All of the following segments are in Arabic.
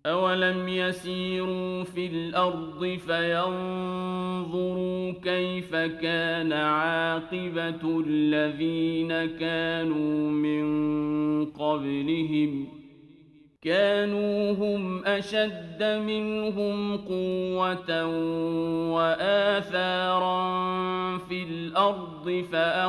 أولم يسيروا في الأرض فينظروا كيف كان عاقبة الذين كانوا من قبلهم كانوا هم أشد منهم قوة وآثارا في الأرض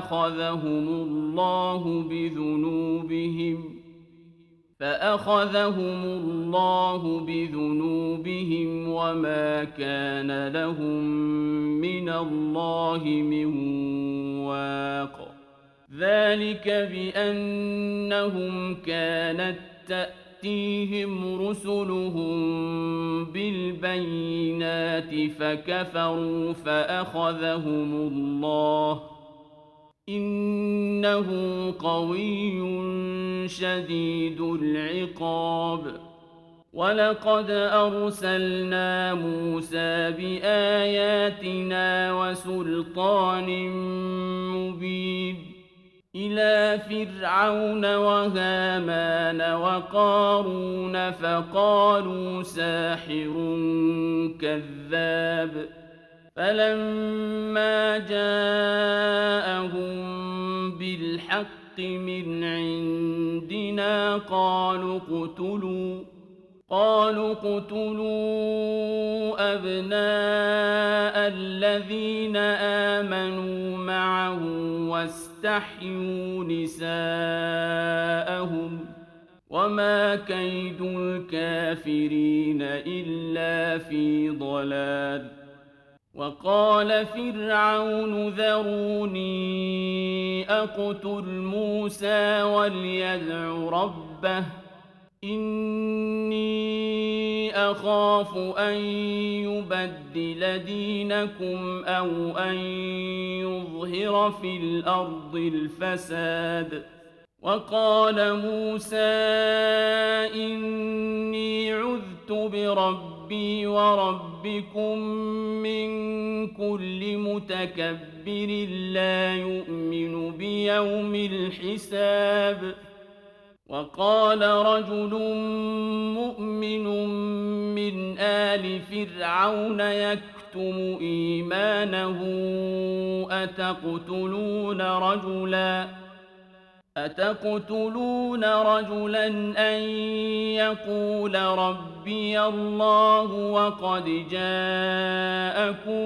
فأخذهم الله بذنوبهم وما كان لهم من الله من واق ذلك بأنهم كانت تأتيهم رسلهم بالبينات فكفروا فأخذهم الله إنه قوي شديد العقاب ولقد أرسلنا موسى بآياتنا وسلطان مبين إلى فرعون وهامان وقارون فقالوا ساحر كذاب فلما جاءهم بالحق من عندنا قالوا اقتلوا أبناء الذين آمنوا معه واستحيوا نساءهم وما كيد الكافرين إلا في ضلال وقال فرعون ذروني أقتل موسى وليدع ربه إني أخاف أن يبدل دينكم أو أن يظهر في الأرض الفساد وقال موسى إني عذت بربي وربكم من كل متكبر لا يؤمن بيوم الحساب وقال رجل مؤمن من آل فرعون يكتم إيمانه أتقتلون رجلا أن يقول ربي الله وقد جاءكم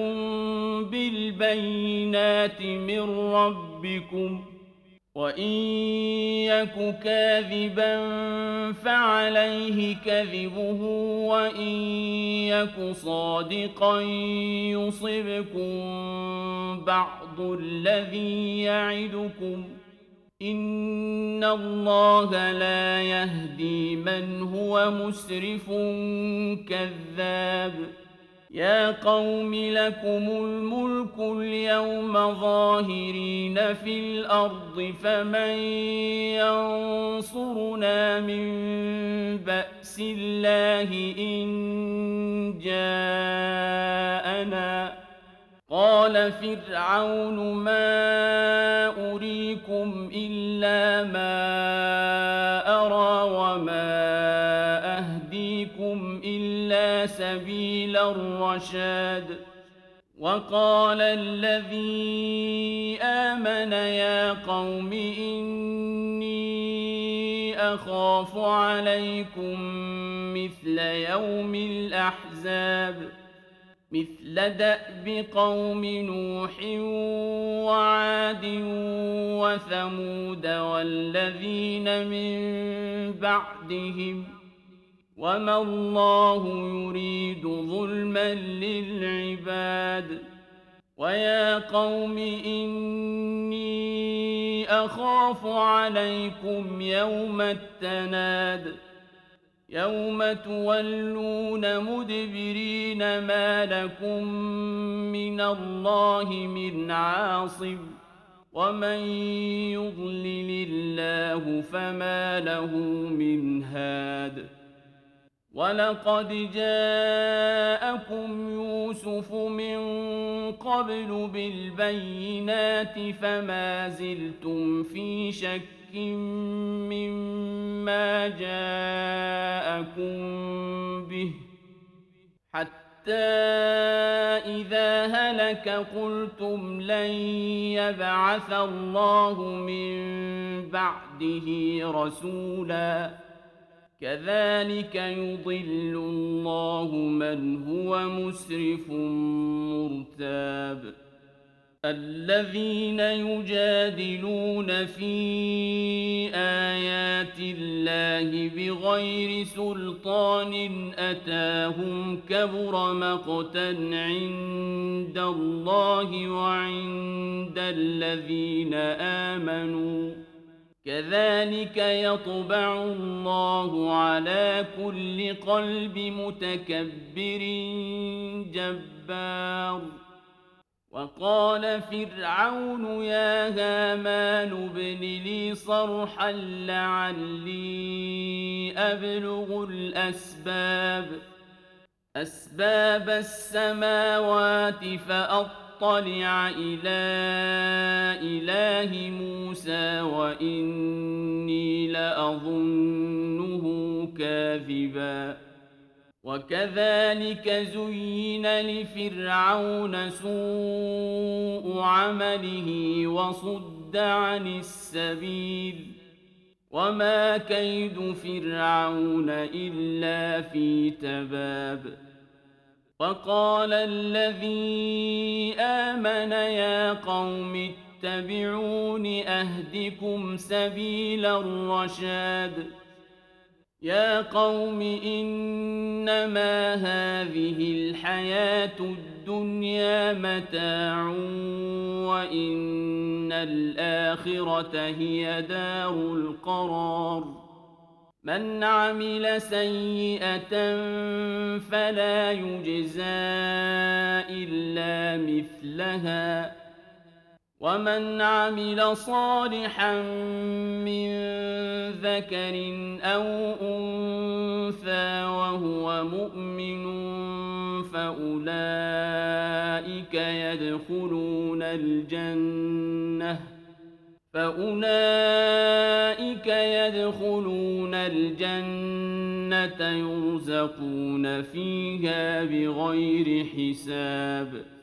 بالبينات من ربكم وإن يك كاذبا فعليه كذبه وإن يك صادقا يصبكم بعض الذي يعدكم إن الله لا يهدي من هو مسرف كذاب يا قوم لكم الملك اليوم ظاهرين في الأرض فمن ينصرنا من بأس الله إن جاءنا قال فرعون ما أريكم إلا ما أرى وما أهديكم إلا سبيل الرشاد وقال الذي آمن يا قوم إني أخاف عليكم مثل يوم الأحزاب مثل دأب قوم نوح وعاد وثمود والذين من بعدهم وما الله يريد ظلما للعباد ويا قوم إني أخاف عليكم يوم التناد يوم تولون مدبرين ما لكم من الله من عاصم ومن يضلل الله فما له من هاد ولقد جاءكم يوسف من قبل بالبينات فما زلتم في شك شك مما جاءكم به حتى إذا هلك قلتم لن يبعث الله من بعده رسولا كذلك يضل الله من هو مسرف مرتاب الذين يجادلون في آيات الله بغير سلطان أتاهم كبر مقتا عند الله وعند الذين آمنوا كذلك يطبع الله على كل قلب متكبر جبار وقال فرعون يا هامان ابن لي صرحا لعلي أبلغ أسباب السماوات فأطلع إلى إله موسى وإني لأظنه كاذبا وكذلك زين لفرعون سوء عمله وصد عن السبيل وما كيد فرعون إلا في تباب وقال الذي آمن يا قوم اتبعون أهدكم سبيل الرشاد يا قوم إنما هذه الحياة الدنيا متاع وإن الآخرة هي دار القرار من عمل سيئة فلا يجزى إلا مثلها ومن عمل صالحا من ذكر أو أنثى وهو مؤمن فأولئك يدخلون الجنة يرزقون فيها بغير حساب